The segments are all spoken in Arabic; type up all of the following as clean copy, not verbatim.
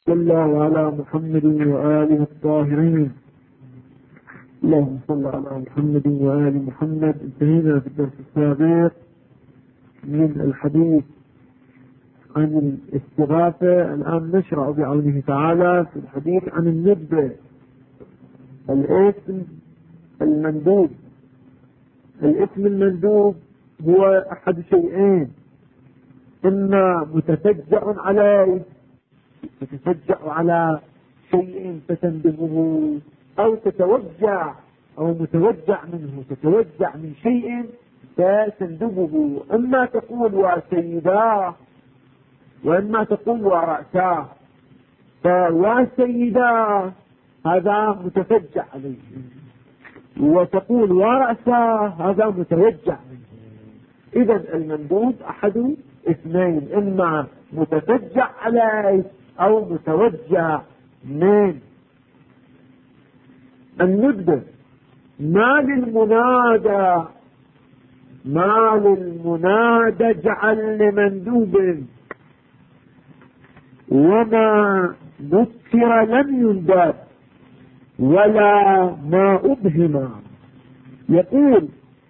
صلى على محمد وآله الطاهرين. اللهم صل على محمد وآل محمد. انتهينا في الدرس السابق من الحديث عن الاستغاثة. الآن نشرع بعونه تعالى في الحديث عن الندبة، الاسم المندوب. الاسم المندوب هو أحد شيئين: إما متفجع عليه، تتفجع على شيء فتندبه، أو تتوجع أو متوجع منه، تتوجع من شيء فتندبه. إما تقول وسيداه، وإما تقول ورأساه. فوسيداه هذا متفجع عليه، وتقول ورأساه هذا متوجع منه. إذن المندوب أحد اثنين: إما متفجع عليه أو متوجع من. الندبة ما للمنادى، ما للمنادى اجعل لمندوب، وما ذكر لم يندب ولا ما أبهم. يقول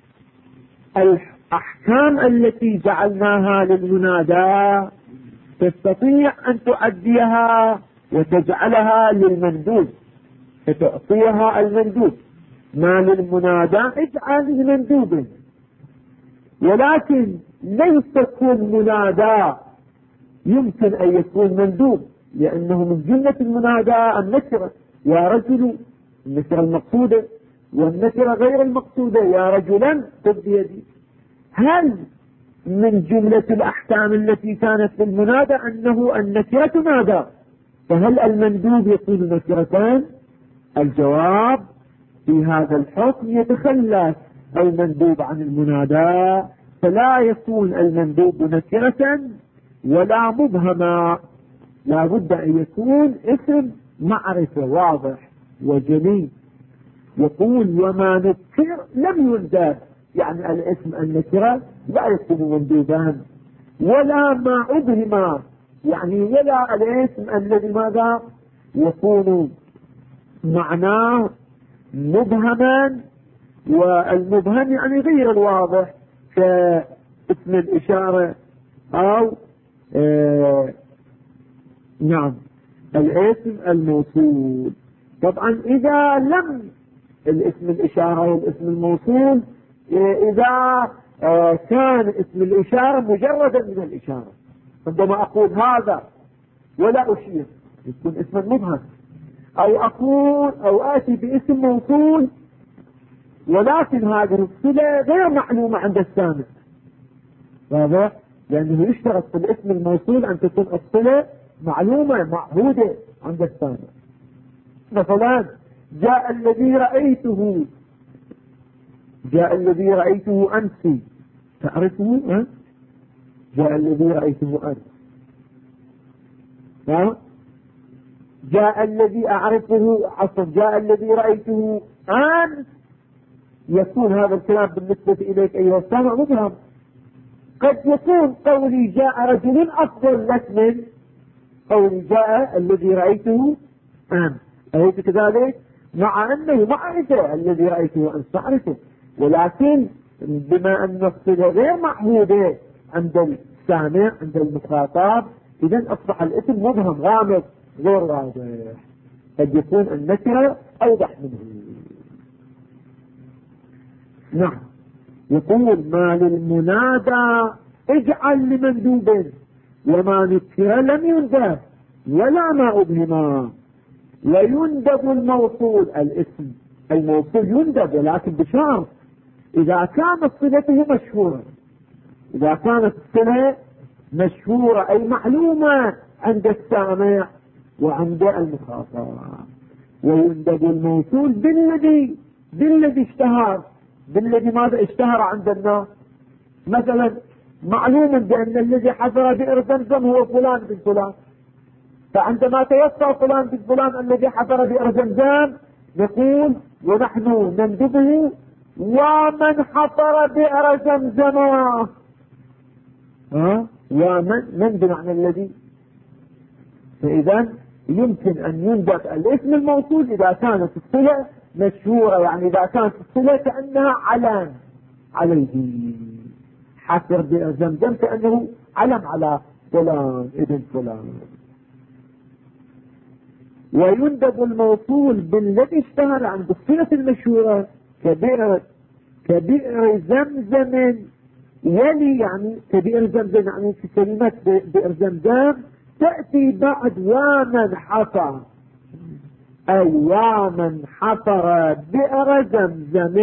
الأحكام التي جعلناها للمنادى تستطيع أن تعديها وتجعلها للمندوب، فتعطيها المندوب. ما للمنادى اجعل لمندوب، ولكن ليس كل منادى يمكن أن يكون مندوب، لأنه من جملة المنادى النكرة: يا رجل، النكرة المقصودة، والنكرة غير المقصودة: يا رجلا خذ بيدي. هل من جملة الأحكام التي كانت في المنادى أنه النكرة تنادى، فهل المندوب يكون نكرتان؟ الجواب: في هذا الحكم يتخلى المندوب عن المنادى، فلا يكون المندوب نكرة ولا مبهما، لا بد أن يكون اسم معرفة واضح وجلي. يقول وما نكر لم يندب، يعني الاسم النكرة لا يكون مندوبا، ولا ما أبهما، يعني ولا الاسم الذي ماذا يكون معناه مبهما، والمبهم يعني غير الواضح كاسم الإشارة أو نعم الاسم الموصول. طبعا إذا لم الاسم الإشارة والاسم الموصول، إذا كان اسم الإشارة مجردا من الإشارة، عندما أقول هذا ولا أشير يكون اسما مبهم، أو أقول أو آتي باسم موصول ولكن هذه الصلة غير معلومة عند السامع، واضح؟ لأنه يشترط في الاسم الموصول أن تكون الصلة معلومة معهودة عند السامع. مثلا جاء الذي رأيته، جاء الذي رأيته أمس، تعرفه؟ جاء الذي رأيته أمس. جاء الذي أعرفه عصر، جاء الذي رأيته أمس. يكون هذا الكلام بالنسبة إليك أيها السامع مبهم. قد يكون قولي جاء رجل أفضل لك من قولي جاء الذي رأيته أمس، أليس كذلك؟ مع أنه معرفة الذي رأيته أمس معرفة، ولكن بما أن الصلة غير معهودة عند السامع عند المخاطب، إذن أصبح الاسم مبهم غامض غير واضح. قد يكون النكرة أوضح منه. نعم. يقول ما للمنادى اجعل لمندوب، وما نكر لم يندب ولا ما أبهما. ويندب الموصول، الاسم الموصول يندب ولكن بشرط إذا كانت صلته مشهورة، إذا كانت الصلة مشهورة أي معلومة عند السامع وعند المخاطب. ويندب الموصول بالذي اشتهر، بالذي ماذا اشتهر عند الناس. مثلا معلوم بأن الذي حضر بئر زمزم هو فلان بن فلان، فعندما توفى فلان بن فلان الذي حضر بئر زمزم نقول ونحن نندبه ومن حضر بئر زمزم. ومن بمعنى الذي. فإذا يمكن أن ينضف الاسم الموصول إذا كانت الصلة مشهورة، يعني إذا كانت الصلة كأنها علم عليه، حفر بئر زمزم كأنه علم على فلان ابن فلان. ويندب الموصول بالذي اشتهر عند الصلة المشهورة كبئر زمزم يلي، يعني كبئر زمزم يعني في كلمة بئر زمزم تأتي بعد ومن حفر، أي ومن حفر بئر زمزم.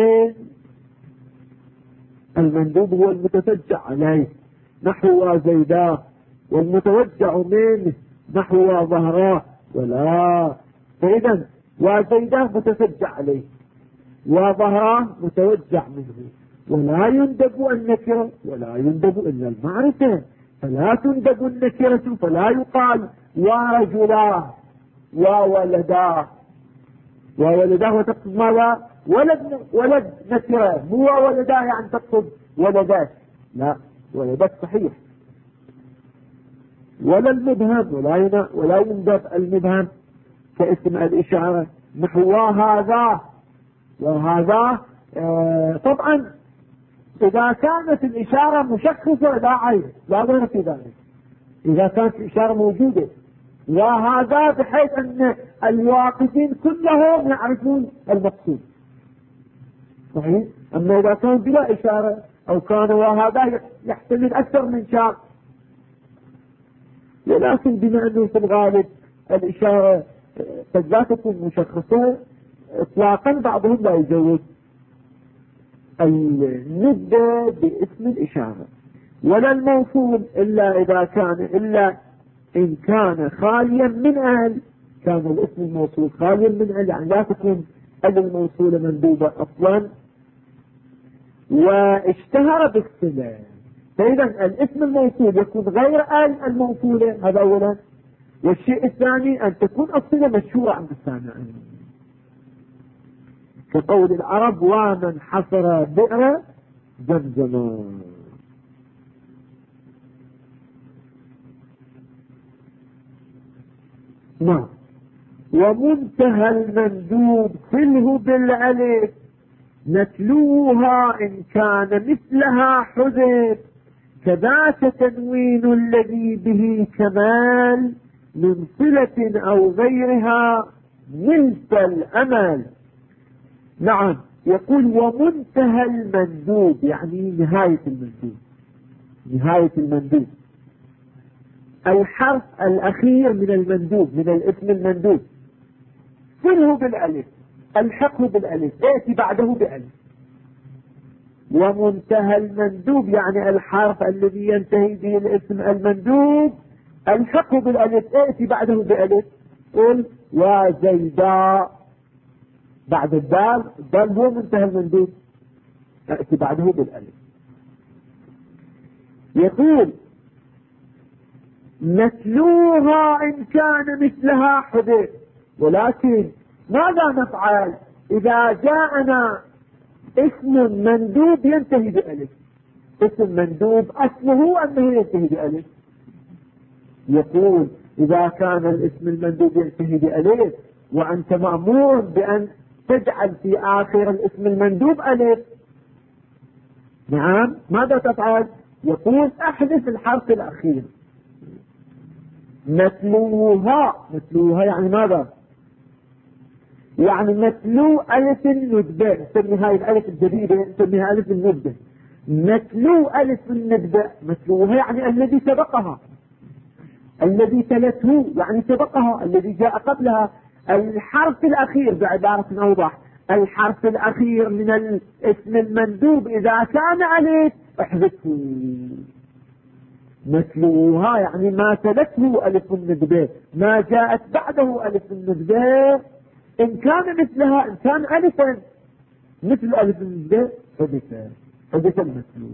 المندوب هو المتفجع عليه نحو زيداه، والمتوجع منه نحو ظهراه، ولا فإذا وزيداه متفجع عليه وظهراه متوجع منه، ولا يندب النكرة ولا يندب إلا المعرفة، فلا تندب النكرة، فلا يقال ورجلاه وولداه. وولداه وتقصد ماذا؟ ولد نكرة، مو ولداه يعني تقصد ولدات، لا ولدات صحيح. ولا المبهم، ولا يندب المبهم كاسم الإشارة نحو هذا وهذا. طبعا إذا كانت الإشارة مشخصة لا عيب، لا ضير في ذلك، إذا كانت الإشارة موجودة وهذا بحيث أن الواقفين كلهم يعرفون المقصود صحيح. أما إذا كان بلا إشارة أو كان وهذا يحتمل أكثر من شار، ولكن بما أنه في الغالب الإشارة قد لا تكون مشخصة إطلاقا، بعضهم لا يجوز الندة باسم الإشارة. ولا الموصول إلا إن كان خاليا من أهل، كان الاسم الموصول خاليا من أهل، يعني لا تكون الموصولة مندوبة أصلا واشتهر بالصلة. فإذا الاسم الموصول يكون غير أهل الموصولة، هذا أولا. والشيء الثاني أن تكون الصلة مشهورة عند السامعين، كقول العرب ومن حفر بئر زمزم. نعم. ومنتهى المندوب صله بالألف نتلوها إن كان مثلها حذف، كذاك تنوين الذي به كمال من صلة أو غيرها ملت الأمل. نعم. يقول ومنتهى المندوب يعني نهاية المندوب، نهاية المندوب الحرف الأخير من المندوب، من الاسم المندوب، صله بالألف، الحقه بالألف، ائتي بعده بألف. ومنتهى المندوب يعني الحرف الذي ينتهي به الاسم المندوب الحقه بالألف، ائتي بعده بألف. قل وزيدا، بعد الدال هو منتهى المندوب، ائتي بعده بالألف. يقول نتلوها إن كان مثلها حذف، ولكن ماذا نفعل إذا جاءنا اسم مندوب ينتهي بألف؟ اسم مندوب أصله أنه ينتهي بألف. يقول إذا كان الاسم المندوب ينتهي بألف وأنت مأمور بأن تجعل في آخر الاسم المندوب ألف، نعم، ماذا تفعل؟ يقول احذف الحرف الأخير. نتلوها يعني ماذا؟ يعني نتلو ألف الندبة، نسمي هاي الألف الجديدة نسميها ألف الندبة. نتلو ألف الندبة، نتلوها يعني الذي سبقها، الذي تلته يعني سبقها، الذي جاء قبلها. الحرف الأخير بعبارة أوضح، الحرف الأخير من الاسم المندوب إذا كان ألف احذفه. نتلوها يعني ما تلته ألف الندبة، ما جاءت بعده ألف الندبة، إن كان مثلها، إن كان ألفا مثل ألف الندبة حدث المتلو.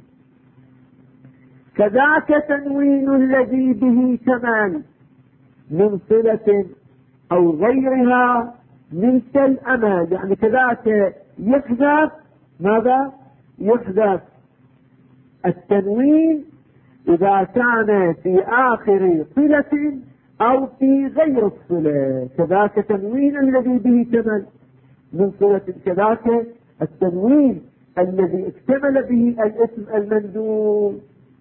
كذاك تنوين الذي به كمال من صلة أو غيرها مثل الأمل، يعني كذاك يحذف ماذا؟ يحذف التنوين إذا كان في آخر صلة أو في غير الصلة، كذاك تنوين الذي به كمل من صلة، كذاك التنوين الذي اكتمل به الاسم المندوب،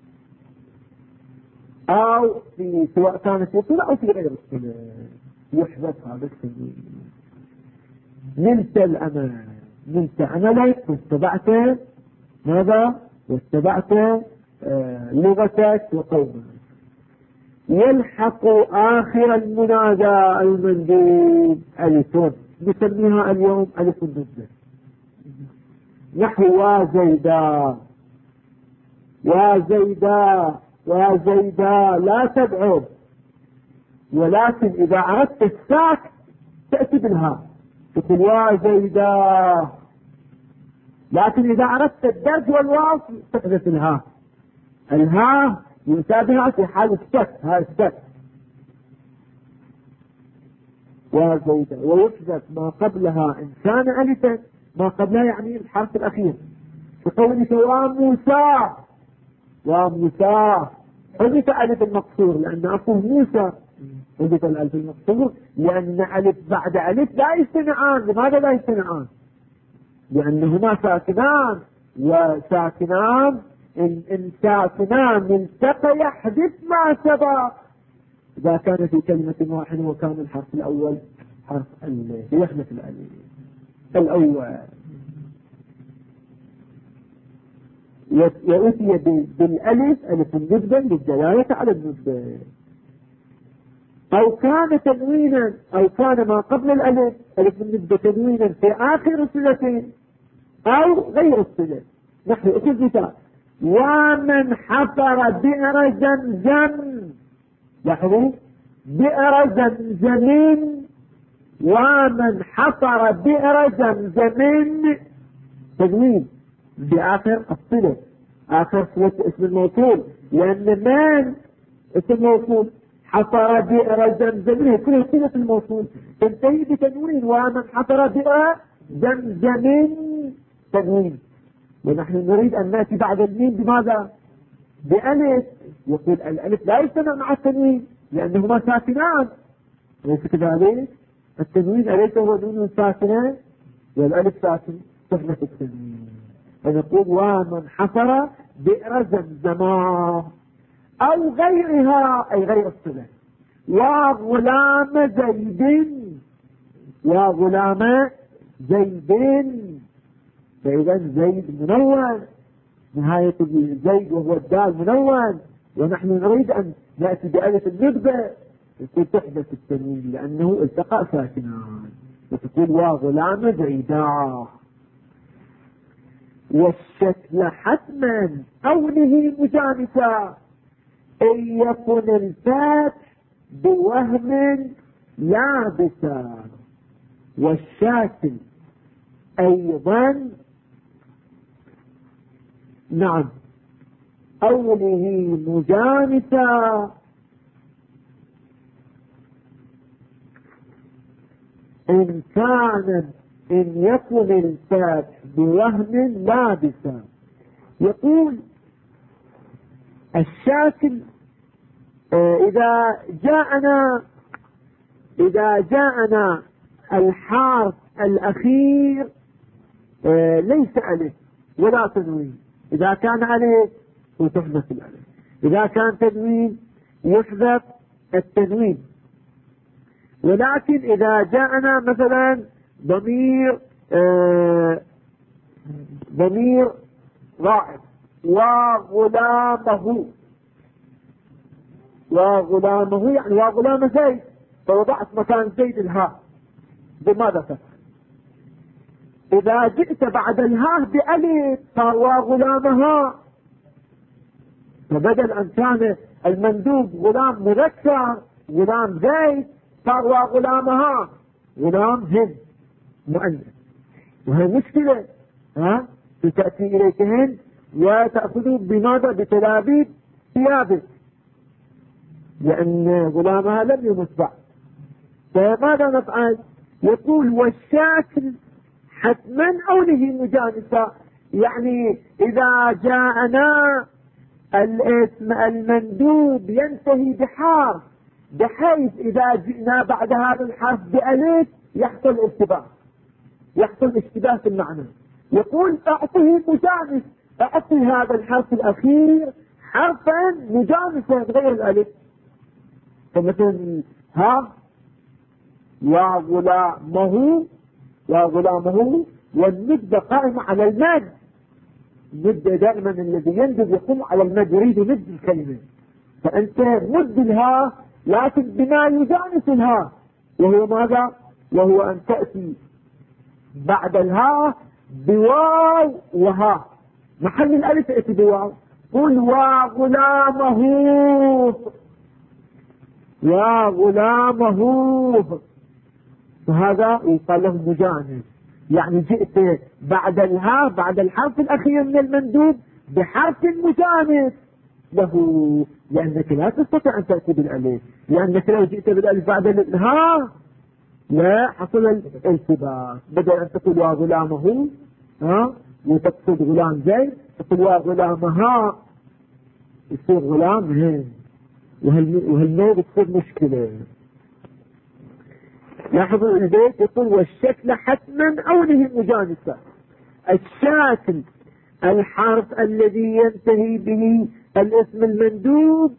أو في سواء كانت في صلة أو في غير الصلة يحذف هذا التنوين. نلت الأمان، نلت عملك واتبعت ماذا؟ واتبعت لغتك وقومك. يلحق آخر المنادى المندوب ألف، نسميها اليوم ألف الندبة، نحو وزيدا، وزيدا وزيدا لا تبعد، ولكن إذا أردت الساك تأتي بالها تقول وزيدا، لكن إذا أردت الدرج والواصل تحدث الها. الها ينتبه في حال السك، هاي السك. وزيدا ويحذف ما قبلها إن كان ألفا، ما قبلها يعني الحرف الأخير، كقولك وموسى، وموسى حذف ألف المقصور لأن أخوه موسى، حذف الألف المقصور لأن ألف بعد ألف لا يجتمعان. لماذا لا يجتمعان؟ لأنهما ساكنان، وساكنان إن ساكنان التقى يحذف ما سبق إذا كان في كلمة واحدة وكان الحرف الأول حرف ألف يحذف الألف الأول. يأتي بالألف ألف الندبة للدلالة على الندبة، أو كان تنوينا، أو كان ما قبل الألف ألف الندبة تنوينا في آخر الصلتين أو غير الصلة. نحن أخذ ومن حفر بئر زمزم، لاحظوا بئر زمزم، ومن حفر بئر زمزم تنوين بآخر الصلة، آخر صلة اسم الموصول، لأن من اسم الموصول حفر بئر زمزم كل صلة الموصول تنتهي بتنوين، ومن حفر بئر زمزم تنوين. ونحن نريد أن نأتي بعد الميم بماذا؟ بألف. يقول الألف لا يجتمع مع التنوين لأنهما ساكنان، ليس كذلك؟ التنوين أليس هو نون ساكنة والألف ساكن، تحدث التنوين. فنقول ومن حفر بئر زمزما أو غيرها أي غير الصلة، وغلام زيد، وغلام زيد، فإذا زيد منون، نهاية زيد وهو الدال منون، ونحن نريد أن نأتي بألف الندبة يقول تحدث التنوين لأنه التقى ساكنان، وتقول وغلام زيدا. والشكل حتما كونه مجانسا إن يكن الفتح بوهم لابسا، والشاكل أيضا نعم قوله مجانسا إن يكن الفتح بوهم لابسا. يقول الشاكل إذا جاءنا الحرف الأخير ليس ألف ولا تنوين، إذا كان ألف وتحذف الألف، إذا كان تنوين يحذف التنوين. ولكن إذا جاءنا مثلا ضمير غائب وغلامه يعني وغلام زيد، فوضعت مكان زيد الهاء بماذا تفعل؟ إذا جئت بعد الهاء بألف صار وغلامها، فبدل أن كان المندوب غلام مذكر غلام زيد صار وغلامها غلام هند مؤنث، وهي مشكلة تأتي إليك هند وتأخذ بماذا؟ بتلابيب ثيابك، لأن غلامها لم يمت بعد. فماذا نفعل؟ يقول والشاكل حتما أوله مجانسة، يعني إذا جاءنا الاسم المندوب ينتهي بحرف بحيث إذا جئنا بعد هذا الحرف بألف يحصل ارتباط، يحصل اشتباه في المعنى. يقول أعطه مجانس، أعطي هذا الحرف الأخير حرفا مجانسا غير الألف. فمثلا ها وغلامه، وغلامه، والمد قائمة على المد. المد دائما الذي يندب يقوم على المد، يريد مد الكلمة، فأنت مد الها لكن بما يجانس الها، وهو ماذا؟ وهو أن تأتي بعد الها بواو وها، محل الألف يأتي بواو. قل وغلامه، وغلامه، فهذا يقال له مجانس. يعني جئت بعد الها، بعد الحرف الأخير من المندوب بحرف مجانس له، لأنك لا تستطيع أن تأتي بالألف، لأنك لو جئت بالألف بعد الها لا حصل الالتباس. بدل أن تقول وغلامه وتقصد غلام زيد، تقول وغلامها يصير غلام هين، وهالنوع بتصير مشكلة. لاحظوا البيت يقول والشكل حتما أوله مجانسة. الشكل الحرف الذي ينتهي به الاسم المندوب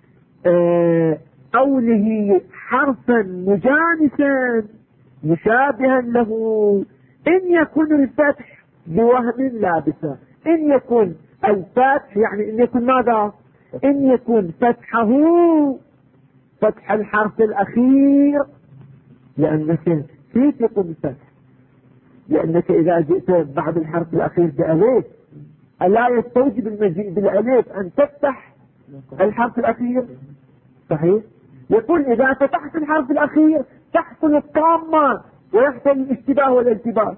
أوله حرفا مجانسا مشابها له، إن يكون الفتح بوهم لابسا. إن يكون الفتح يعني إن يكون ماذا؟ إن يكون فتحه فتح الحرف الأخير، لأنك في تقوم الفتح، لأنك إذا جئت بعد الحرف الأخير بألف ألا يستوجب المجيء بالألف أن تفتح الحرف الأخير؟ صحيح. يقول إذا فتحت الحرف الأخير تحصل الطامة ويحصل الاشتباه والالتباس.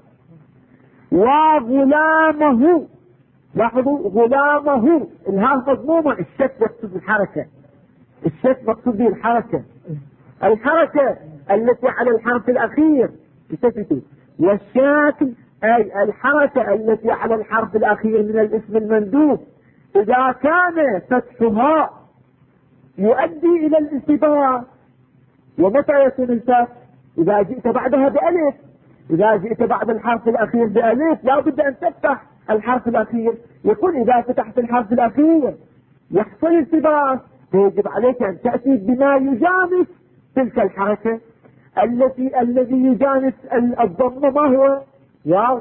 وغلامه، لاحظوا غلامه الهاء مضمومة، الشك يقصد الحركة، الشك مقصود به الحركة، الحركة التي على الحرف الأخير تثبت. والشكل أي الحركة التي على الحرف الأخير من الاسم المندوب إذا كان فتحها يؤدي إلى الالتباس. ومتى يكون الفتح؟ إذا جئت بعدها بألف. إذا جئت بعد الحرف الأخير بألف لا بد أن تفتح الحرف الأخير. يقول إذا فتحت الحرف الأخير يحصل التباس، فيجب عليك أن تأتي بما يجانس تلك الحركة الذي يجانس الضمة. ما هو؟ واو.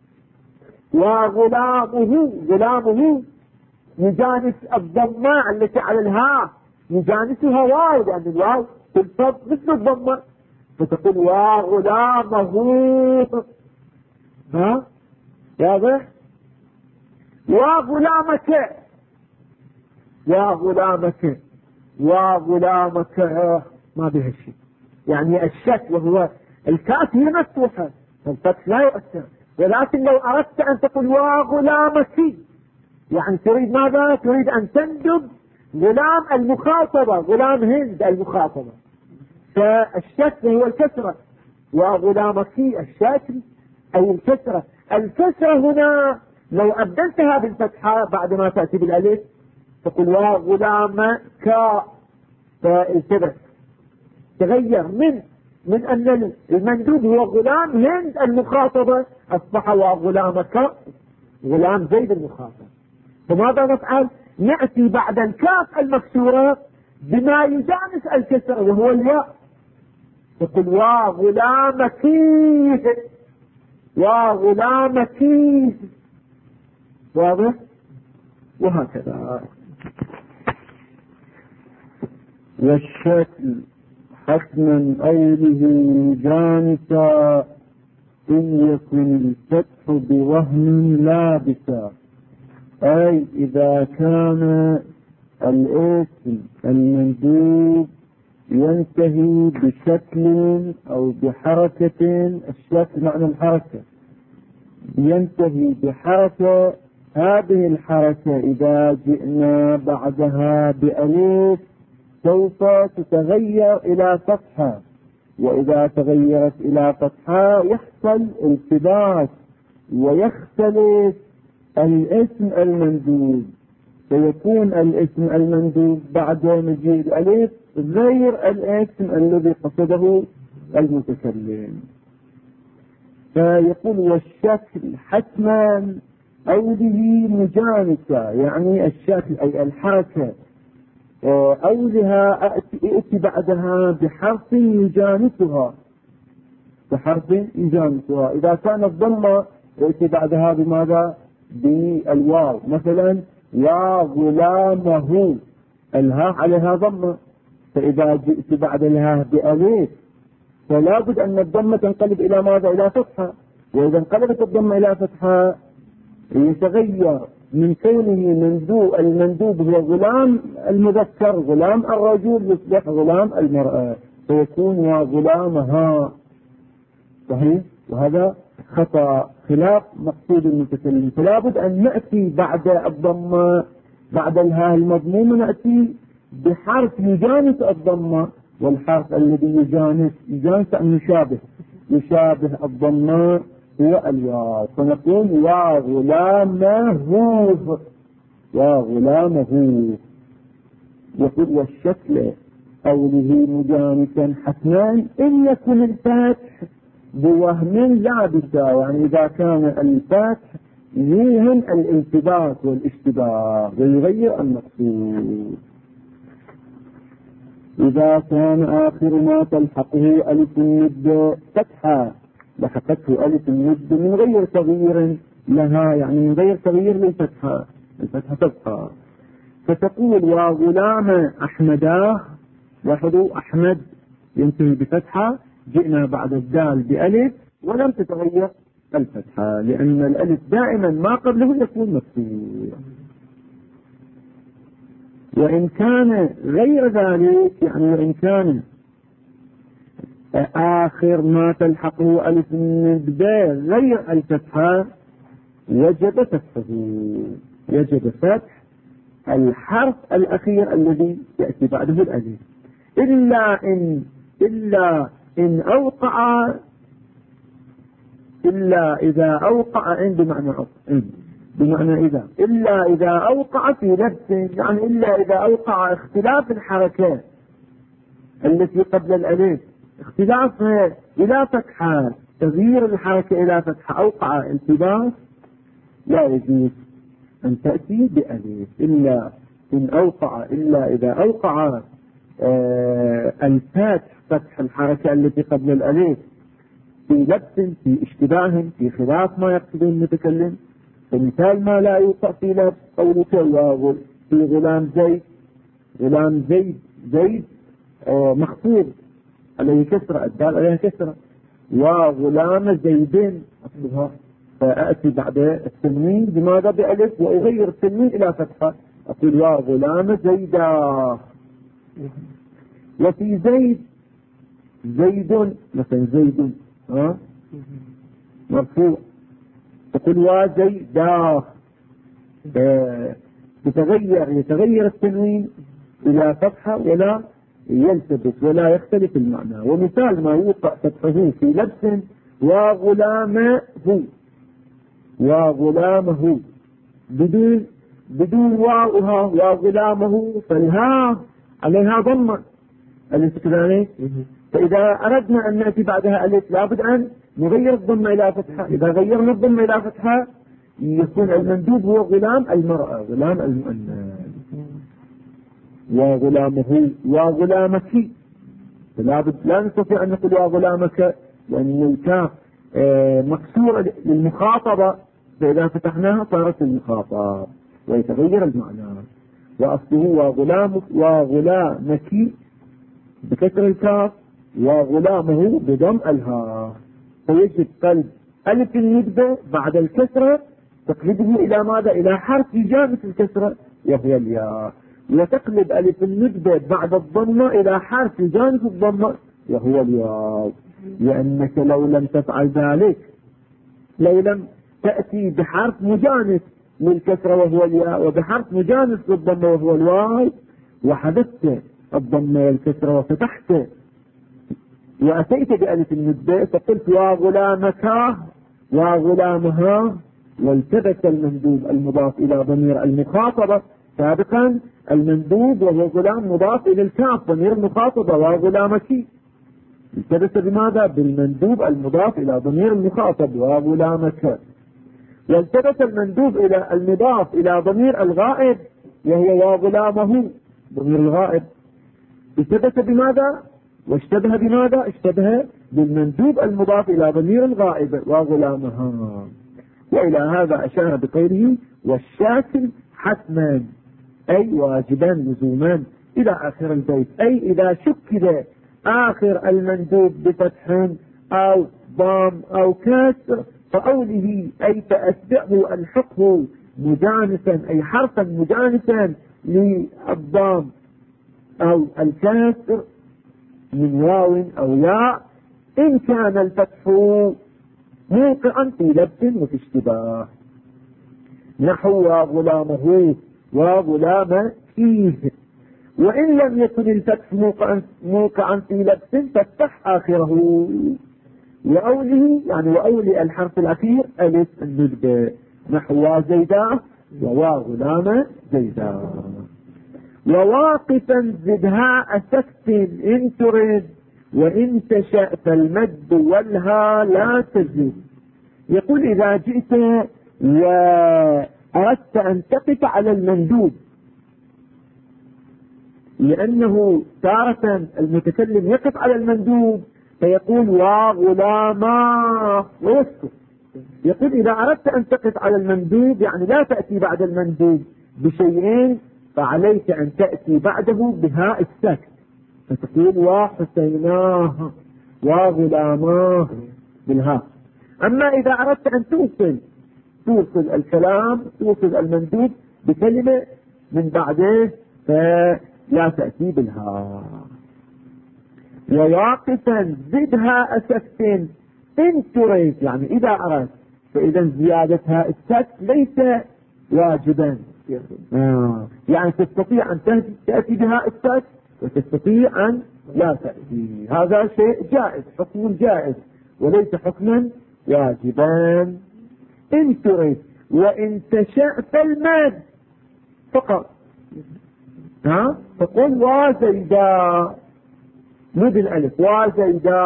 وغلامه، غلامه يجانس الضمة التي على الهاء، يجانسها واو، لأن الواو تنصب مثل الضمة، فتقول وغلامه. ها واضح؟ وغلامك، وغلامك، وغلامك ما بها شيء. يعني الشك وهو الكاف هي مفتوحة فالفتح لا يؤثر، ولكن لو أردت أن تقول وغلامك يعني تريد ماذا؟ تريد أن تندب غلام المخاطبة، غلام هند المخاطبة، فالشك هو الكسرة. وغلامك الشكل أي الكسرة. الكسرة هنا لو أبدلتها بالفتحة بعد ما تأتي بالألف تقول وغلامك، فالتبس تغير من أن المندوب هو غلام هند المخاطبة أصبح وغلامك غلام زيد المخاطب. فماذا نفعل؟ نأتي بعد الكاف المكسورة بما يجانس الكسر وهو الياء، تقول وغلامك، وغلامك، واضح؟ وهكذا. والشكل حتما أوله جانسا إن يكن الفتح بوهم لابسا، أي إذا كان الاسم المندوب ينتهي بشكل أو بحركة. الشكل معنى الحركة، ينتهي بحركة، هذه الحركة إذا جئنا بعدها بألف سوف تتغير إلى فتحة، وإذا تغيرت إلى فتحة يحصل التباس ويختلف الاسم المندوب، فيكون الاسم المندوب بعد مجيء الألف غير الاسم الذي قصده المتكلم. فيقول والشكل حتما أوله مجانسة، يعني الشكل أي الحركة أولها ائتي بعدها بحرف يجانسها، بحرف يجانسها. إذا كانت ضمة ائتي بعدها بماذا؟ بالواو، مثلا يا غلامه، الهاء عليها ضمة، فإذا جئت بعد الهاء بأليف فلا بد أن الضمة تنقلب إلى ماذا؟ إلى فتحة. وإذا انقلبت الضمة إلى فتحة يتغير من كونه المندوب هو غلام المذكر، غلام الرجل، يصبح غلام المرأة، فيكون وغلامها. صحيح؟ وهذا خطأ خلاف مقصود المتكلم. فلا بد أن نأتي بعد الضمة، بعد الهاء المضمومة نأتي بحرف يجانس الضمة، والحرف الذي يجانس أن يشابه الضمة هو الواو، فنقول وغلامه، وغلامه. يقول والشكل قوله مجانسا حتما إن يكن الفتح بوهم لا بتاء، يعني إذا كان الفتح يوهم الالتباس والاشتباه ويغير المقصود. إذا كان آخر ما تلحقه ألف الند فتحة، لحقته ألف الند من غير تغيير لها، يعني من غير تغيير للفتحة، الفتحة تبقى. فتقول وغلام أحمداه، لاحظوا أحمد ينتهي بفتحة، جئنا بعد الدال بألف ولم تتغير الفتحة، لأن الألف دائما ما قبله يكون مفتوح. وإن كان غير ذلك، يعني وإن كان آخر ما تلحقه ألف الند غير الفتحة وجب فتح الحرف الأخير الذي يأتي بعده الألف، إلا إذا أوقع بمعنى إذا أوقع في لبس، يعني إلا إذا أوقع اختلاف الحركات التي قبل الألف، اختلافها إلى فتحة، تغيير الحركة إلى فتحة أوقع التباس، لا يجوز أن تأتي بألف إلا إذا أوقع فتح الحركة التي قبل الألف في لبس، في اشتباه، في خلاف ما يقصده المتكلم. فمثال ما لا يوقع في لبس قولك في غلام زيد مخفوض عليه كسرة، الدال عليها كسرة، وغلام زيدين أصلها، فأتي بعد التنوين بماذا؟ بألف، وأغير التنوين إلى فتحة، أقول وغلام زيدا. وفي زيد مثلا زيد مرفوع، تقول وزيدا، يتغير التنوين إلى فتحة ولا يلتبس ولا يختلف المعنى. ومثال ما يوقع فتحه في لبس وغلامه بدون واوها، وغلامه فالها عليها ضمة أليس كذلك؟ فإذا أردنا أن نأتي بعدها ألف لابد أن نغير الضمة إلى فتحة. إذا غيرنا الضمة إلى فتحة يكون المندوب هو غلام المرأة، غلام المؤنث. وغلامه وغلامك، لا نستطيع أن نقول وغلامك، لأن الكاف مكسورة للمخاطبة، فإذا فتحناها صارت المخاطبة ويتغير المعنى. وأصله وغلامك بكسر الكاف، وغلامه بضم الهاء، فيجب قلب ألف الندبة بعد الكسرة تقلبه إلى ماذا؟ إلى حرف يجانس الكسرة وهو الياء، وتقلب ألف الندبة بعد الضمة إلى حرف يجانس الضمة وهو الياء، لأنك لو لم تفعل ذلك، لو لم تأتي بحرف مجانس للكسرة وهو الياء وبحرف مجانس للضمة وهو الواو، وحدثت الضمة والكسرة وفتحت وأتيت بألف الندبة فقلت وغلامك وغلامها، والتبس المندوب المضاف إلى ضمير المخاطبة سابقا المندوب وهو غلام مضاف إلى الكاف ضمير المخاطبة وغلامك. التبس بماذا؟ بالمندوب المضاف إلى ضمير المخاطب وغلامك. والتبس المندوب إلى المضاف إلى ضمير الغائب وهو وغلامه ضمير الغائب. التبس بماذا؟ واشتبه بماذا؟ اشتبه بالمندوب المضاف إلى ضمير الغائب وغلامها. وإلى هذا أشار بقوله والشاكل حتما، أي واجبا لزوما إلى آخر البيت. أي إذا شكل آخر المندوب بفتح أو ضام أو كسر فأوله، أي فأتبعه الحقه مجانسا، أي حرفا مجانسا للضام أو الكسر من واو أو ياء، إن كان الفتح موقعا في لبس وفي اشتباه، نحو وغلامه وغلام فيه. وإن لم يكن الفتح موقعا في لبس فافتح آخره، وأوله يعني وأولي الحرف الأخير ألف الندبة، نحو زيدا وغلام زيدا. وواقفا زدها سكت إن ترد، وإن تشأ فالمد والها لا تزد. يقول إذا جئت وأردت أن تقف على المندوب، لأنه تارة المتكلم يقف على المندوب فيقول وغلاما ويسكت. يقول إذا أردت أن تقف على المندوب يعني لا تأتي بعد المندوب بشيئين، فعليك أن تأتي بعده بهاء السكت، فتقول وحسيناه وغلاماه بالهاء. أما إذا أردت أن توصل الكلام، توصل المندوب بكلمة من بعده فلا تأتي بالهاء. وواقفا زدها أسكت إن تريد، يعني إذا أردت، فإذا زيادتها السكت ليس واجبا، يعني تستطيع أن تأتي بها السكت وتستطيع أن لا تأتي. هذا شيء جائز، حكم جائز وليس حكما واجبا. إن تريد. وإن تشاء فالمد فقط، فقل وزيدا مد الألف، وزيدا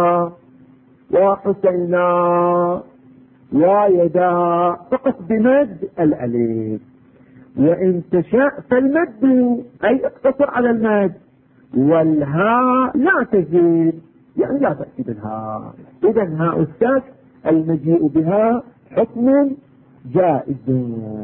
وحسينا ويدا، فقط بمد الألف. وإن تشاء فالمد، أي اقتصر على المد، والهاء لا تزيد، يعني لا تأتي بالهاء. إذا هاء السكت المجيء بها حكم جائز.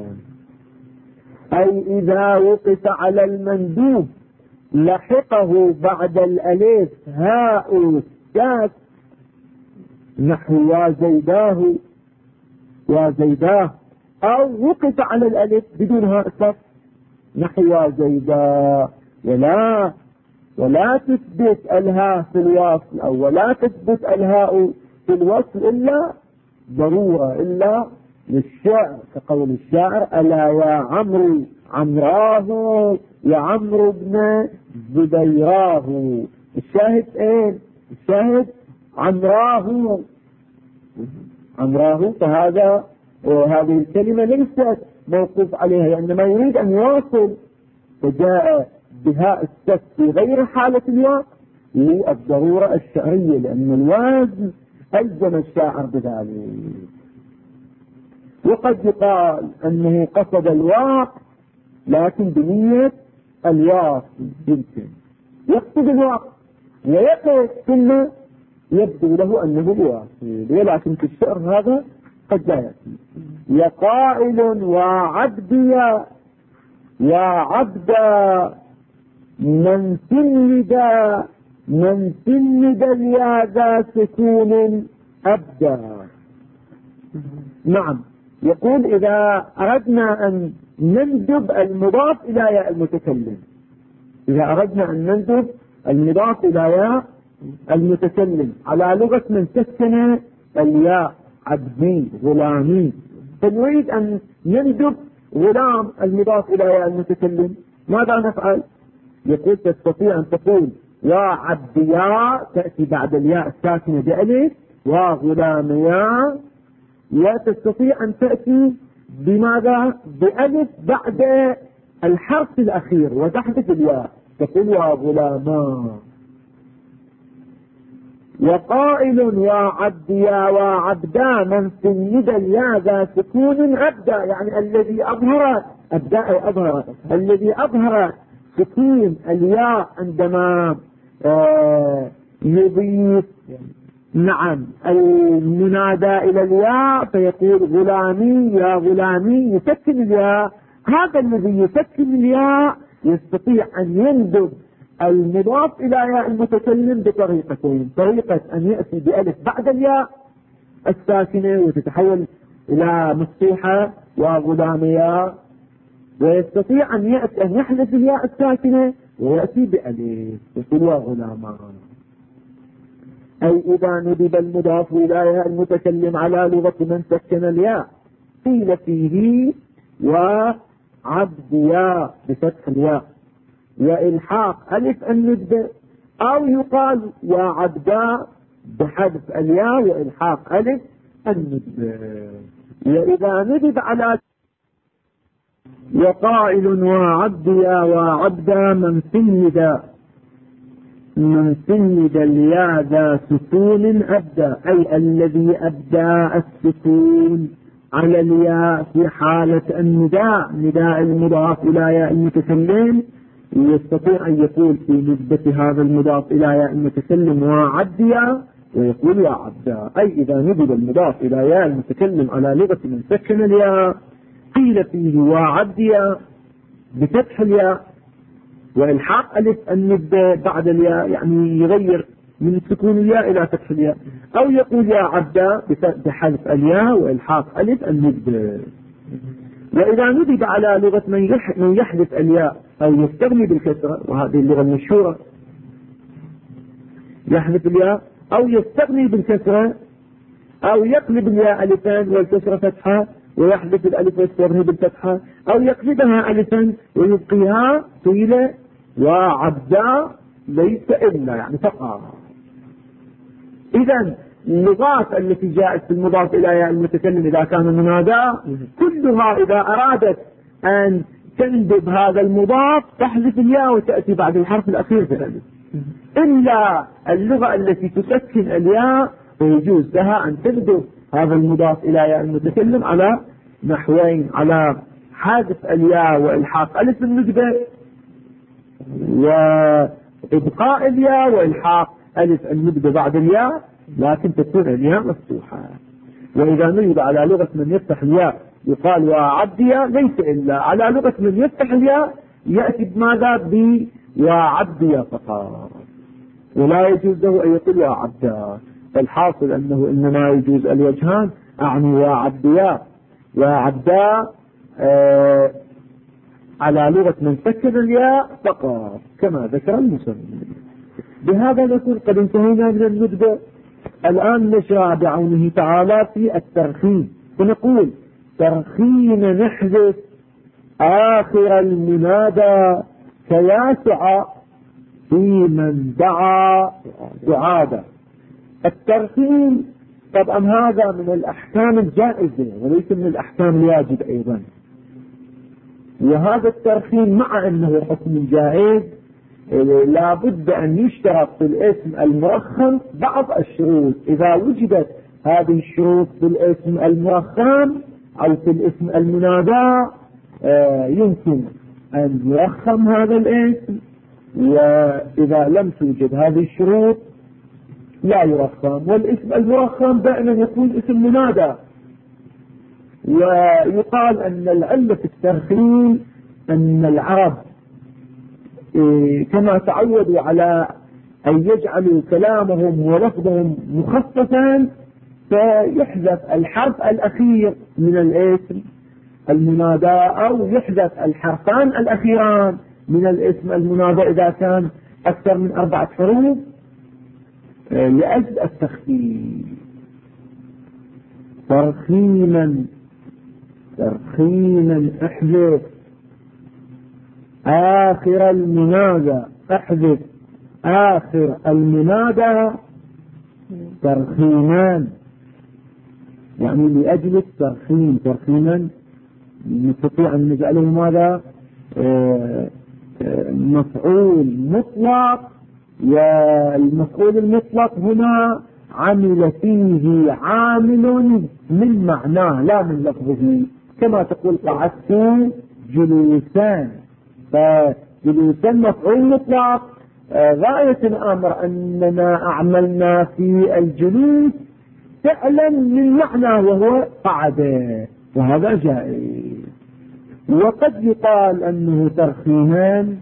أي إذا وقف على المندوب لحقه بعد الألف هاء السكت، نحو وزيداه وزيداه، أو وقف على الألف بدون هاء السكت نحو وزيدا، ولا تثبت الهاء في الوصل، أو ولا تثبت الهاء في الوصل إلا ضرورة، إلا للشعر، كقول الشاعر ألا يا عمرو عمراه يا عمرو بن زبيراه. الشاهد ايه؟ الشاهد عمراه، فهذا هذه الكلمة ليست موقوف عليها، وإنما يريد أن يواصل، فجاء بهاء السكت في غير حالة الوقت للضرورة الشعرية، لأن الوزن ألزم الشاعر بذلك. وقد يقال أنه قصد الواقع لكن بنية الواقع، يمكن يقصد الواقع ويقف ثم يبدو له أنه واصل، ولكن في الشعر هذا قد لا يأتي. يقائل وعبدي وعبدا من سند اليا ذا سكون أبدا. نعم، يقول إذا أردنا أن نندب المضاف إلى ياء المتكلم، إذا أردنا أن نندب المضاف إلى ياء المتكلم على لغة من سكن الياء، عبدي غلامي، فنريد أن نندب غلام المضاف إلى ياء المتكلم، ماذا نفعل؟ يقول تستطيع أن تقول وعبديا، تأتي بعد الياء الساكنة بألف، وغلاميا، وتستطيع أن تأتي بماذا؟ بألف بعد الحرف الأخير وتحذف الياء تقول يا غلامان. وقائل وعبديا وعبدا من في الندى الياء ذا سكون أبدا، يعني الذي أظهر أبدا أي أظهر، الذي أظهر سكون الياء عندما يضيف نعم المنادى إلى الياء فيقول غلامي يا غلامي يسكن الياء. هذا الذي يسكن الياء يستطيع أن يندب المضاف إلى ياء المتكلم بطريقتين: طريقة أن يأتي بألف بعد الياء الساكنة وتتحول إلى مفتوحة وغلاميا، ويستطيع أن يحذف الياء الساكنة ويأتي بألف يقول وغلامان. أي إذا ندب المضاف إلى ياء المتكلم على لغة من سكن الياء قيل فيه وعبديا بفتح الياء وإلحاق ألف الندب، أو يقال وعبدا بحذف الياء وإلحاق ألف الندب. وإذا ندب على وقائل وعبديا وعبدا من سند الياء ذا سكون أبدا، أي الذي أبدى السكون على الياء في حالة نداء المضاف إلى ياء المتكلم، يستطيع أن يقول في نسبة هذا المضاف إلى ياء المتكلم وعبديا ويقول يا عبدا. أي إذا ندب المضاف إلى ياء المتكلم على لغة من سكن الياء قيل فيه وعبديا بفتح الياء وإلحاق ألف الندب بعد الياء، يعني يغير من سكون الياء إلى فتح الياء، أو يقول يا عبدا بحذف الياء وإلحاق ألف الندب. وإذا ندب على لغة من يحذف الياء أو يستغني بالكسرة، وهذه اللغة المشهورة، يحذف الياء أو يستغني بالكسرة أو يقلب الياء ألفان والكسرة فتحة ويحذف الألف ويستغني بالفتحة، أو يقلبها ألفا ويبقيها طويلة وعبدا ليس إلا يعني فقط. إذا اللغات التي جاءت في المضاف إلى ياء المتكلم إذا كان منادى كلها إذا أرادت أن تندب هذا المضاف تحذف الياء وتأتي بعد الحرف الأخير في الألف، إلا اللغة التي تسكن الياء ويجوز لها أن تندب هذا المضاف إلى ياء المتكلم على نحوين: على حذف الياء وإلحاق ألف الندبة، وإبقاء الياء وإلحاق ألف الندبة بعد الياء لكن تكون الياء مفتوحة. وإذا ندب على لغة من يفتح الياء يقال وعبديا، ليس إلا على لغة من يفتح الياء يأتي بماذا؟ وعبديا فقط، ولا يجوز له أن يقول وعبدا. فالحاصل أنه إنما يجوز الوجهان، أعني وعبديا وعبدا على لغة من سكن الياء فقط كما ذكر المصنف. بهذا نكون قد انتهينا من الندبة. الآن نشرع بعونه تعالى في الترخيم، ونقول ترخيم نحذف آخر المنادى كياسع في من دعا دعادا. الترخيم طبعا هذا من الأحكام الجائزة وليس من الأحكام الواجب أيضا، وهذا الترخيم مع أنه حكم جائز لا بد أن يشترط في الاسم المرخم بعض الشروط. إذا وجدت هذه الشروط في الاسم المرخم أو في الاسم المنادى يمكن أن يرخم هذا الاسم، وإذا لم توجد هذه الشروط لا يرخم. والاسم المرخم دائما يكون اسم منادى. ويقال أن العلة في الترخيم أن العرب كما تعودوا على أن يجعلوا كلامهم ولفظهم مخصصا فيحذف الحرف الأخير من الاسم المنادى، أو يحذف الحرفان الأخيران من الاسم المنادى إذا كان أكثر من 4 حروف لأجل التخفيف. ترخيما احذف آخر المنادى، احذف آخر المنادى ترخيمان، يعني لأجل الترخيم ترخيما نستطيع أن نجعله ماذا؟ مفعول مطلق، والمفعول المطلق هنا عمل فيه عامل من معناه لا من لفظه، كما تقول قعدت جلوسان، فجلوسان مفعول مطلق غاية الأمر أننا أعملنا في الجلوس فعلا من معنى وهو قعدة، وهذا جائز. وقد يقال أنه ترخيمان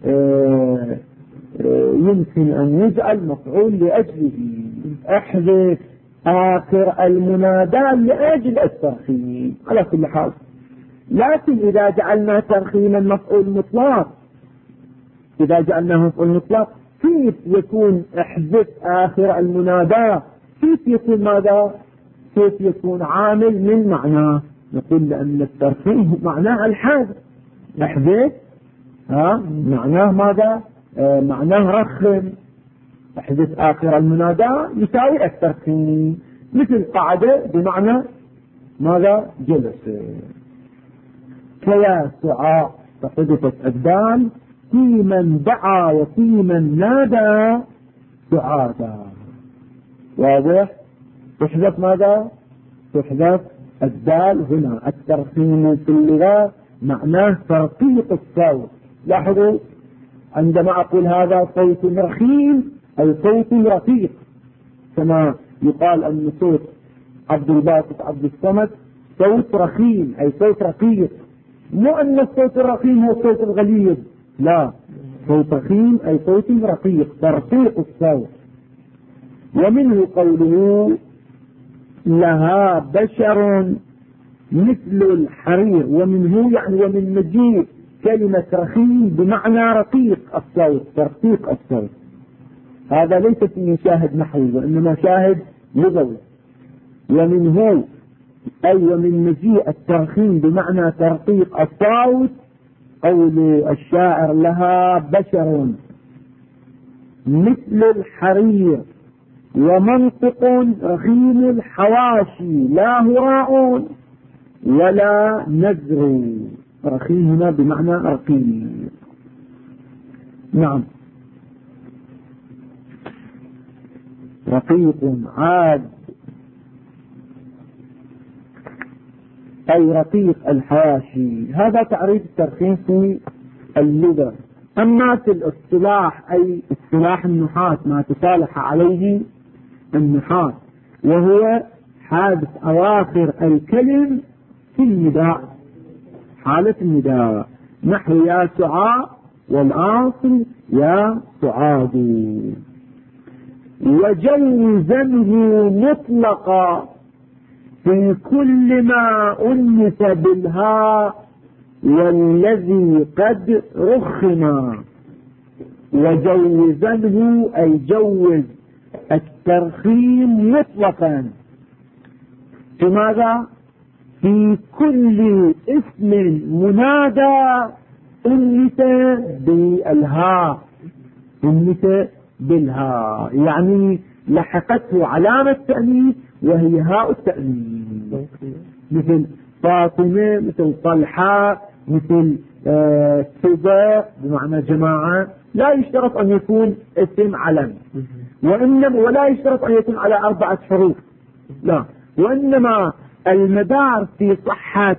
يمكن أن يجعل مفعول لأجله، احذف آخر المنادى لأجل الترخيم على كل حال. لكن إذا جعلنا ترخيما مفعول مطلق، إذا جعلناه مفعول مطلق كيف يكون احذف آخر المنادى؟ كيف يكون ماذا؟ كيف يكون عامل من معناه؟ نقول لأن الترخيم معناه الحذف، احذف معناه ماذا؟ معناه رخم، احذف آخر المنادى يساوي الترخيم، مثل قعدة بمعنى ماذا؟ جلس. كيا سعاء فحدثت الدال في من دعا وفي من نادى سعادا. واضح؟ تحذف ماذا؟ تحذف الدال هنا. الترخيم في اللغة معناه ترقيق الصوت. لاحظوا عندما أقول هذا صوت رخيم أي صوت رقيق، كما يقال أن صوت عبد الباسط عبد الصمد صوت رخيم أي صوت رقيق، مو أن الصوت الرخيم هو الصوت الغليظ، لا، صوت رخيم أي صوت رقيق ترقيق الصوت. ومنه قوله لها بشر مثل الحرير، ومنه يعني ومن مجيء كلمة رخيم بمعنى رقيق الصوت ترقيق الصوت. هذا ليس فيه شاهد نحوي وإنما شاهد لغوي. ومنه أي ومن مجيء الترخيم بمعنى ترقيق الصوت قول الشاعر لها بشر مثل الحرير ومنطق رخيم الحواشي لا هراء ولا نزر. رخيم هنا بمعنى رقيق. نعم، رقيق عاد أي رقيق الحواشي. هذا تعريف الترخيم في اللغة. أما في الاصطلاح أي اصطلاح النحاة ما تصالح عليه النحاة، وهو حادث أواخر الكلم في النداء، حالة النداء، نحو يا سعاء والآصل يا سعاد. وجوزنه مطلقا في كل ما أنث بالهاء والذي قد رخما. وجوزنه أي جوز الترخيم مطلقا في ماذا؟ في كل اسم منادى أنث بالهاء، أنث بالهاء يعني لحقته علامة تأنيث وهي هاء التأنيث، مثل فاطمة، مثل طلحة، مثل سباء بمعنى جماعة. لا يشترط أن يكون اسم علم، ولا يشترط أن يكون على 4 حروف، لا، وإنما المدار في صحة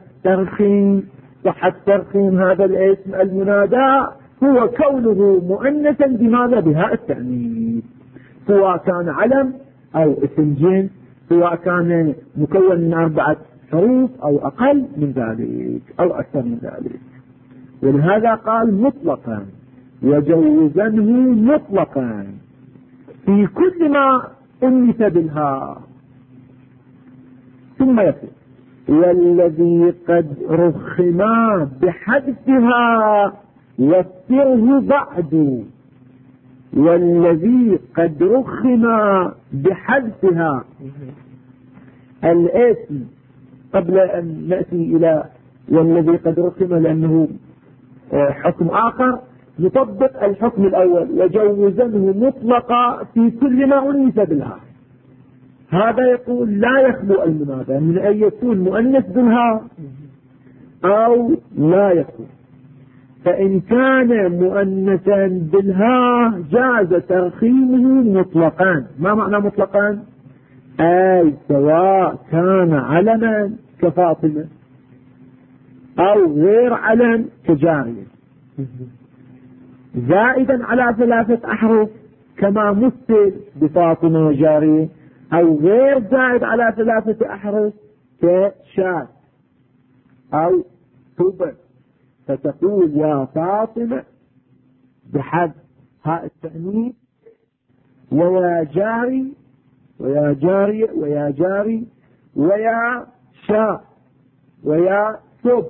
ترخيم هذا الاسم المنادى هو كونه مؤنثا بماذا؟ بهاء التأنيث، سواء كان علم أو اسم جنس، سواء كان مكون من 4 حروف أو أقل من ذلك أو أكثر من ذلك. ولهذا قال مطلقا، وجوزنه مطلقا في كل ما أنث بالهاء. ثم يقول والذي قد رخما بحذفها يسره بعد. والذي قد رخما بحذفها الاسم قبل أن نأتي إلى والذي قد رخم لأنه حكم آخر، نطبق الحكم الأول وجوزنه مطلقا في كل ما أنث بالها. هذا يقول لا يخلو المنادى من أن يكون مؤنث بالها أو لا يكون. فإن كان مؤنثا بالهاء جاز ترخيمه مطلقا. ما معنى مطلقا؟ أي سواء كان علما كفاطمة أو غير علم كجارية، زائدا على 3 أحرف كما مثل بفاطمة وجارية، أو غير زائد على 3 أحرف كشاة أو طوبة، فتقول يا فاطمة بحد هاء التأنيث، ويا جاري ويا جارية ويا جاري ويا شاء ويا ثوب.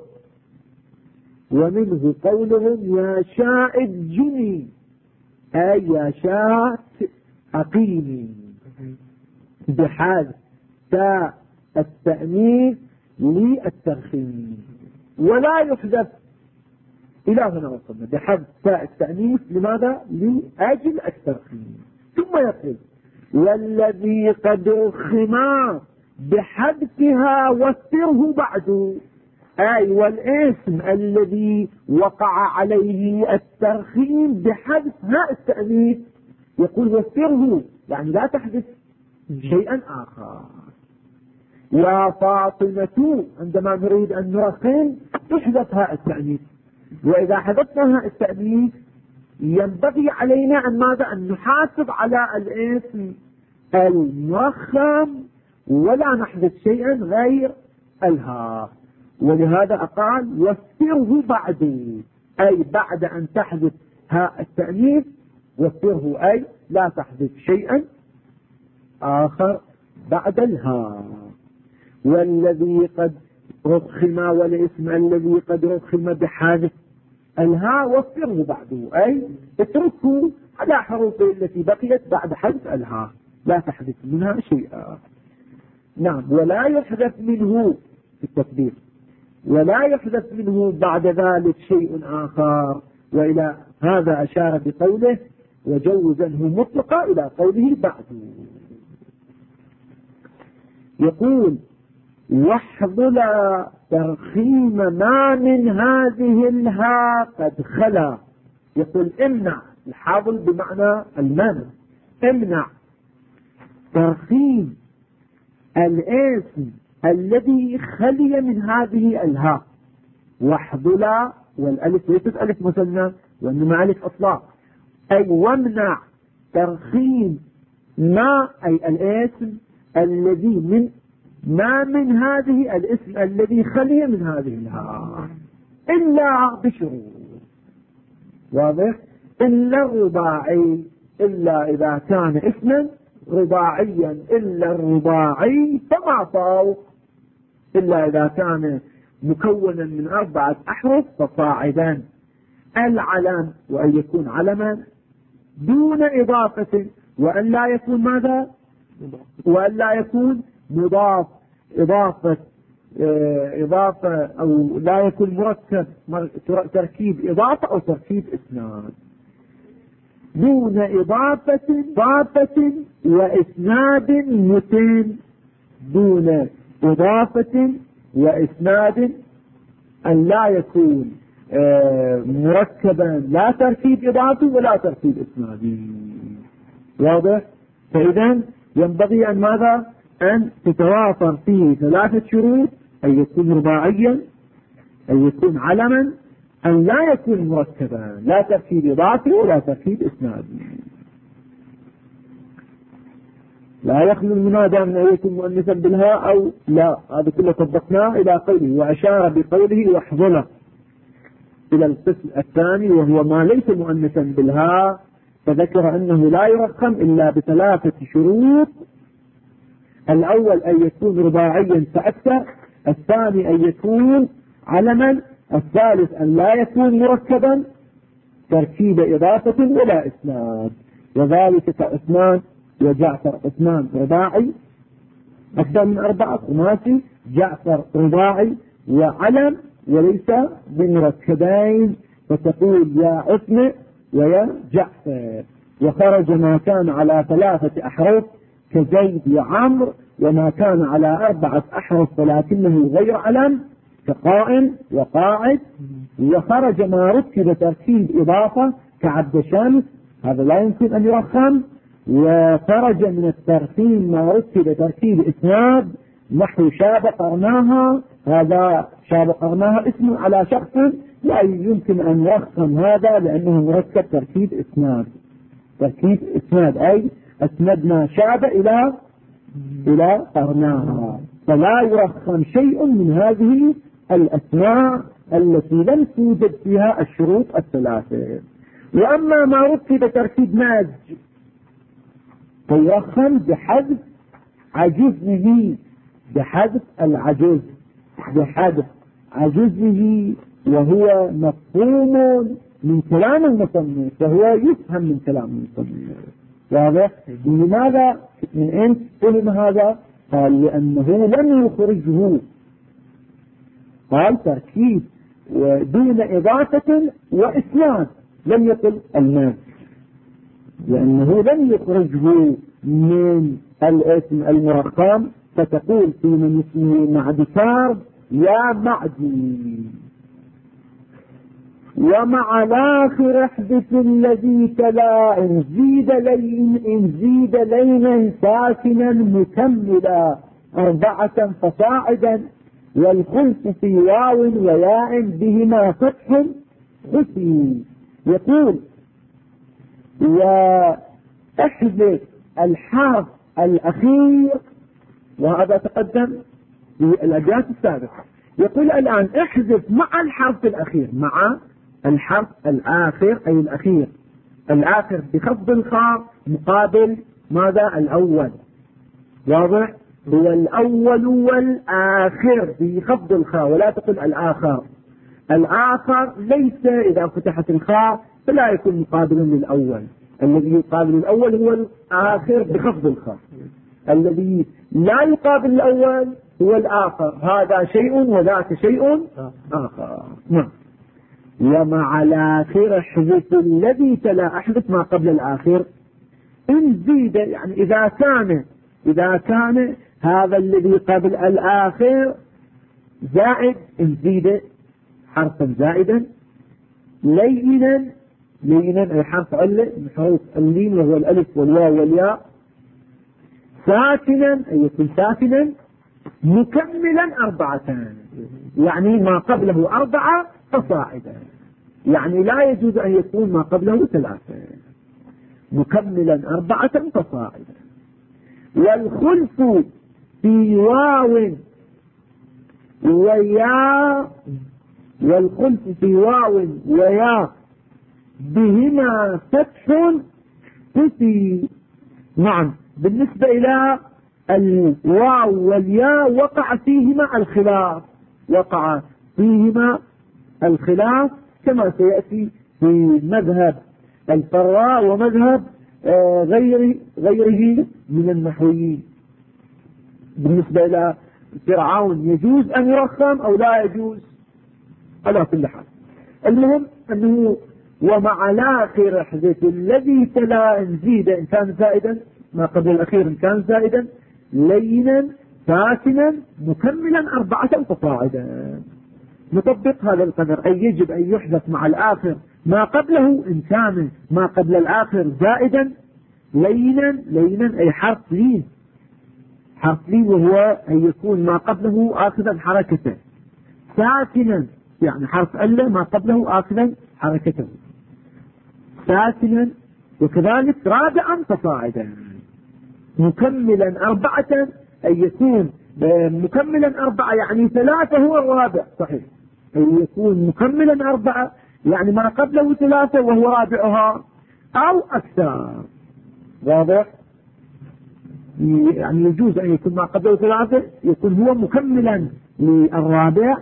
ومنه قولهم يا شاء الجني، أي يا شاء أقيمي، بحذف تاء التأنيث للترخيم، ولا يحذف إلى هنا وصلنا بحذف تاء التأنيث. لماذا؟ لأجل الترخيم. ثم يقول والذي قد رخما بحذفها وفره بعد، أي والاسم الذي وقع عليه الترخيم بحذف هاء التأنيث يقول وفره، يعني لا تحدث شيئا آخر. يا فاطمة عندما نريد أن نرخم تحذف هاء التأنيث، وإذا حذفنا هاء التأنيث ينبغي علينا أن ماذا؟ أن نحاسب على الاسم المرخم ولا نحذف شيئا غير الهاء. ولهذا قال وفره بعد، أي بعد أن تحذف هاء التأنيث وفره، أي لا تحذف شيئا آخر بعد الهاء. والذي قد رخم، والاسم الذي قد رخم بحذف الهاء وفره بعده، أي اتركه على حروفه التي بقيت بعد حذف الهاء، لا تحذف منها شيئا. نعم. ولا يحذف منه في التكبير، ولا يحذف منه بعد ذلك شيء آخر. وإلى هذا أشار بقوله وجوزنه مطلقا إلى قوله بعده. يقول واحضل ترخيم ما من هذه الهاء قد خلا. يقول امنع، الحاضل بمعنى المانع، امنع ترخيم الاسم الذي خلي من هذه الهاء. واحضل، والالف ليست الف مثنى وانما الف اطلاق، اي وامنع ترخيم ما، اي الاسم الذي من ما من هذه الاسم الذي خلي من هذه الهاء إلا بشروط. واضح؟ إلا الرباعي، إلا إذا كان اسما رباعيا، إلا الرباعي فما فوق، إلا إذا كان مكونا من 4 أحرف فصاعدا. العلم، وأن يكون علما دون إضافة، وأن لا يكون ماذا؟ وأن لا يكون مضاف، إضافة أو لا يكون مركب، تركيب إضافة أو تركيب إسناد. دون إضافة وإسناد متين، دون إضافة وإسناد، أن لا يكون مركبا لا تركيب إضافي ولا تركيب إسنادي. واضح؟ فإذا ينبغي أن ماذا؟ أن تتوافر فيه 3 شروط: أن يكون رباعيا، أن يكون علما، أن لا يكون مركبا لا تركيب إضافي ولا تركيب إسنادي. لا يخلو المنادى من أن يكون مؤنثا بالهاء أو لا، هذا كله طبقناه إلى قوله. وأشار بقوله واحضله إلى القسم الثاني وهو ما ليس مؤنثا بالهاء، فذكر أنه لا يرخم إلا ب3 شروط: الأول أن يكون رباعيا فأكثر، الثاني أن يكون علما، الثالث أن لا يكون مركبا تركيب إضافة ولا إسناد. وذلك كعثمان وجعفر. عثمان رباعي أكثر من 4، خماسي. جعفر رباعي وعلم وليس بمركبين، فتقول يا عثمان ويا جعفر. وخرج ما كان على 3 أحرف كزيد وعمر، وما كان على 4 أحرف ولكنه غير علم كقائم وقاعد، وخرج ما ركب تركيب إضافة كعبد شمس، هذا لا يمكن أن يرخم. وخرج من التركيب ما ركب تركيب إسناد نحو شاب قرناها، هذا شاب قرناها اسم على شخص، لا يمكن أن يرخم هذا لأنه مركب تركيب إسناد. تركيب إسناد أي أسندنا شاب إلى قرناها، فلا يرخم شيء من هذه الأسماء التي لم توجد فيها الشروط الثلاثة. وأما ما ركب تركيب ماج فيرخم بحذف عجزه، بحذف العجز، بحذف عجزه، وهو مفهوم من كلام المصنف، فهو يفهم من كلام المصنف. واضح؟ لماذا من أين فهم هذا؟ قال لأنه لم يخرجه، قال تركيب ودون إضافة وإسناد، لم يقل الماس، لأنه لم يخرجه من الاسم المرقم، فتقول في من اسمه معدكار يا معدي. ومع الآخر احدث الذي تلا إن زيد لينا ساكنا مكملا 4 فصاعدا، والخلف في واو وياء بهما فتح خفي. يقول واحذف الحرف الأخير، وهذا تقدم في الأبيات السابقة. يقول الآن احذف مع الحرف الأخير، مع الحرف الآخر أي الأخير، الآخر بخفض الخاء مقابل ماذا؟ الأول. واضح؟ هو الأول والآخر بخفض الخاء، ولا تقل الآخر. الآخر ليس إذا فتحت الخاء فلا يكون مقابلا للأول، الذي يقابل الأول هو الآخر بخفض الخاء، الذي لا يقابل الأول هو الآخر، هذا شيء وذاك شيء آخر. نعم. ومع الآخر احذف الذي تلا، احذف ما قبل الآخر إن زيد، يعني إذا كان هذا الذي قبل الآخر زائد، إن زيد حرفا زائدا، لينا أي حرف علة من حروف اللين وهو الألف والواو والياء، ساكنا أي يكون ساكنا، مكملا 4 يعني ما قبله 4 فصاعدا، يعني لا يجوز أن يكون ما قبله 3، مكملا 4 فصاعدا. والخلف في واو وياء، والخلف في واو وياء بهما فتح خفي. نعم، بالنسبة إلى الواو والياء وقع فيهما الخلاف كما سيأتي في مذهب الفراء ومذهب غيره من النحويين. بالنسبة إلى فرعون يجوز أن يرخم أو لا يجوز على كل حال. المهم أنه ومع الآخر احذف الذي تلا إن زيد إن كان زائدا، ما قبل الأخير إن كان زائدا، لينا ساكنا مكملا 4 فصاعدا. نطبق هذا القدر، أي يجب أن يحذف مع الآخر ما قبله إن كان ما قبل الآخر زائدا، لينا أي حرف لين، وهو أن يكون ما قبله آخذا حركته، ساكنا يعني حرف ألا ما قبله آخذا حركته، ساكنا. وكذلك 4 فصاعدا، مكملا 4 أن يكون مكملا 4 يعني 3 هو الرابع، صحيح، أن يكون مكملا 4 يعني ما قبله 3 وهو رابعها أو أكثر. واضح؟ يعني يجوز أن يكون ما قبله 3 يكون هو مكملا للرابع،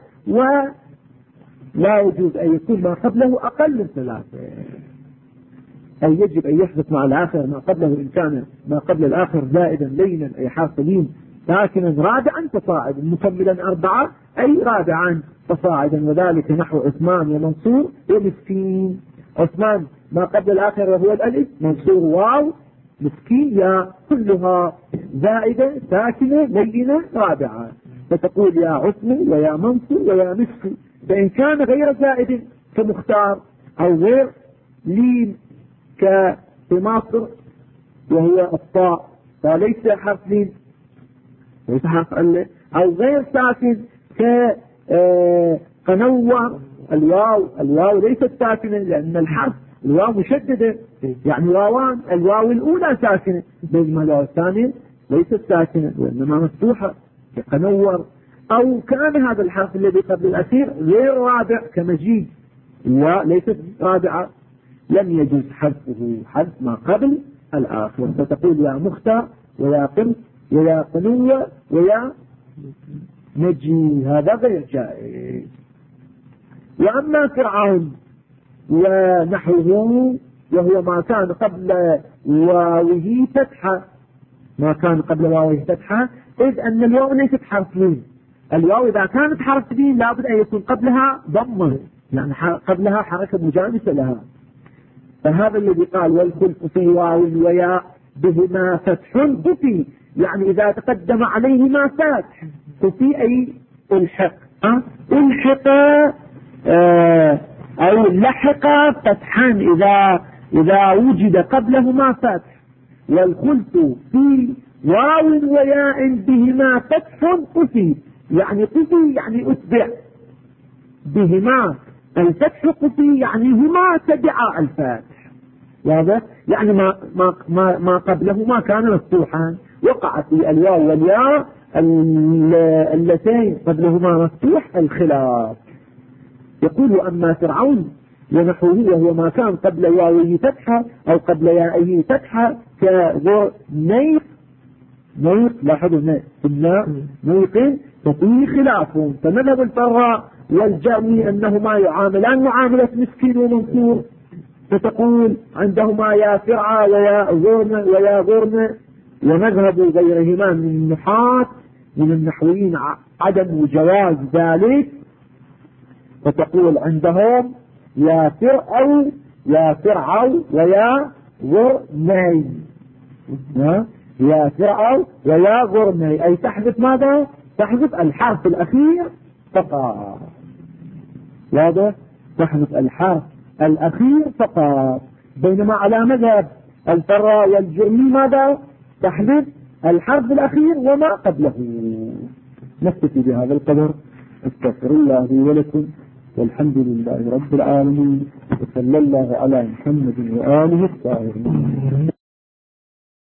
ولا يجوز أن يكون ما قبله أقل من 3. أي يجب أن يحدث مع الآخر ما قبله إن كان ما قبل الآخر زائدا لينا أي حرف لين ساكنا 4 فصاعدا، مكملا 4 أي 4 فصاعدا. وذلك نحو عثمان ومنصور ومسكين. عثمان ما قبل الآخر وهو الألف، منصور واو، مسكين يا، كلها زائدة ساكنة لينة 4. فتقول يا عثمي ويا منصي ويا مسكي. فإن كان غير زائد كمختار أو غير لين كماصر وهو الطاء فليس حرف لين ليس حرف أله، أو غير ساكن كقنور الواو ليست ساكنة لأن الحرف الواو مشددة يعني واوان، الواو الأولى ساكنة بينما الواو الثانية ليست ساكنة وإنما مفتوحة كقنور. أو كان هذا الحرف الذي قبل الأخير غير رابع كمجيد وليست رابعة لم يجوز حذفه حذف ما قبل الآخر. فتقول يا مختار ويا قمت ويا قنوة ويا نجي، هذا غير جائز. وأما فرعون ونحوه وهو ما كان قبل واوه فتحة، ما كان قبل واوه فتحة، إذ أن الواو ليست حرف لين. الواو إذا كانت حرف لين لابد أن يكون قبلها ضمة يعني قبلها حركة مجانسة لها. فهذا الذي قال والخلف في واو وياء بهما فتح خفي، يعني إذا تقدم عليهما فتح خفي أي الحق الحق أو لحق فتحا إذا وجد قبلهما فتح. والخلف في واو وياء بهما فتح خفي، يعني خفي يعني أتبع بهما الفتح خفي يعني هما تبعا الفاتح. واضح؟ يعني ما قبلهما كان مفتوحا وقع في الواو والياء اللتين قبلهما مفتوح الخلاف. يقول أما فرعون ونحوه وهو ما كان قبل واوه فتحة أو قبل يائه فتحة كنيق لاحظوا نيق ففيه خلاف. فمذهب الفراء والجامي أنهما يعاملان معاملة مسكين ومنصور، فتقول عندهما يا فرعى ويا غرن. ومذهب غيرهما من النحاة من النحويين عدم جواز ذلك، فتقول عندهم يا فرعوا ويا غرني، يا فرعوا ويا غرني، أي تحذف ماذا؟ تحذف الحرف الأخير فقط. واضح؟ تحذف الحرف الأخير فقط. بينما على مذهب الفراء والجرمي ماذا؟ تحذف الحرف الأخير وما قبله. نكتفي بهذا القدر. استغفر الله لي ولكم والحمد لله رب العالمين وصلى الله على محمد وآله الطاهرين.